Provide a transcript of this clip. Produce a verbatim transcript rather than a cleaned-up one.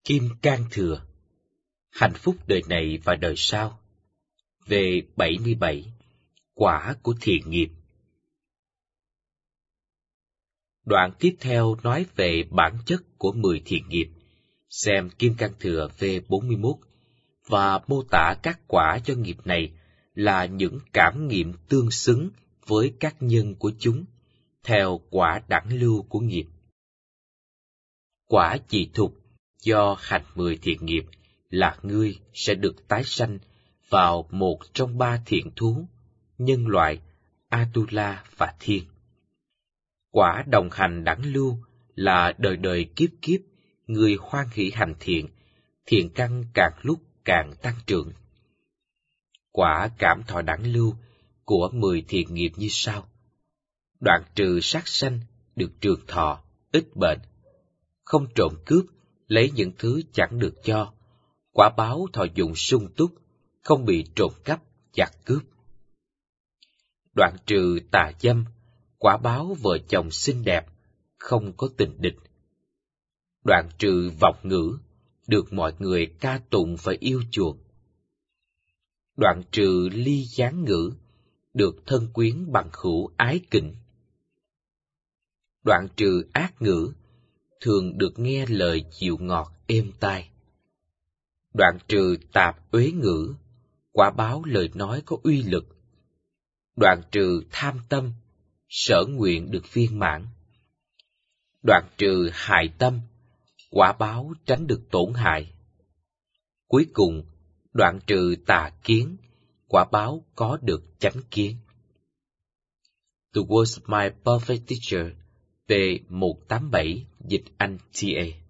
Kim Cang Thừa, hạnh phúc đời này và đời sau. Về bảy mươi bảy, quả của thiện nghiệp. Đoạn tiếp theo nói về bản chất của mười thiện nghiệp, xem Kim Cang Thừa V bốn mươi mốt, và mô tả các quả cho nghiệp này là những cảm nghiệm tương xứng với các nhân của chúng, theo quả đẳng lưu của nghiệp. Quả chỉ thục do hành mười thiện nghiệp là ngươi sẽ được tái sanh vào một trong ba thiện thú, nhân loại, Atula và thiên. Quả đồng hành đẳng lưu là đời đời kiếp kiếp, người hoan hỷ hành thiện, thiện căn càng lúc càng tăng trưởng. Quả cảm thọ đẳng lưu của mười thiện nghiệp như sau: đoạn trừ sát sanh, được trường thọ, ít bệnh; không trộm cướp, lấy những thứ chẳng được cho; quả báo thọ dụng sung túc, không bị trộm cắp, giặc cướp. Đoạn trừ tà dâm, quả báo vợ chồng xinh đẹp, không có tình địch. Đoạn trừ vọng ngữ, được mọi người ca tụng và yêu chuộng. Đoạn trừ ly gián ngữ, được thân quyến bằng hữu ái kỉnh. Đoạn trừ ác ngữ, thường được nghe lời dịu ngọt êm tai. Đoạn trừ tạp uế ngữ, quả báo lời nói có uy lực. Đoạn trừ tham tâm, sở nguyện được viên mãn. Đoạn trừ hại tâm, quả báo tránh được tổn hại. Cuối cùng, đoạn trừ tà kiến, quả báo có được chánh kiến. The Was My Perfect Teacher, P một tám bảy, dịch Anh T A.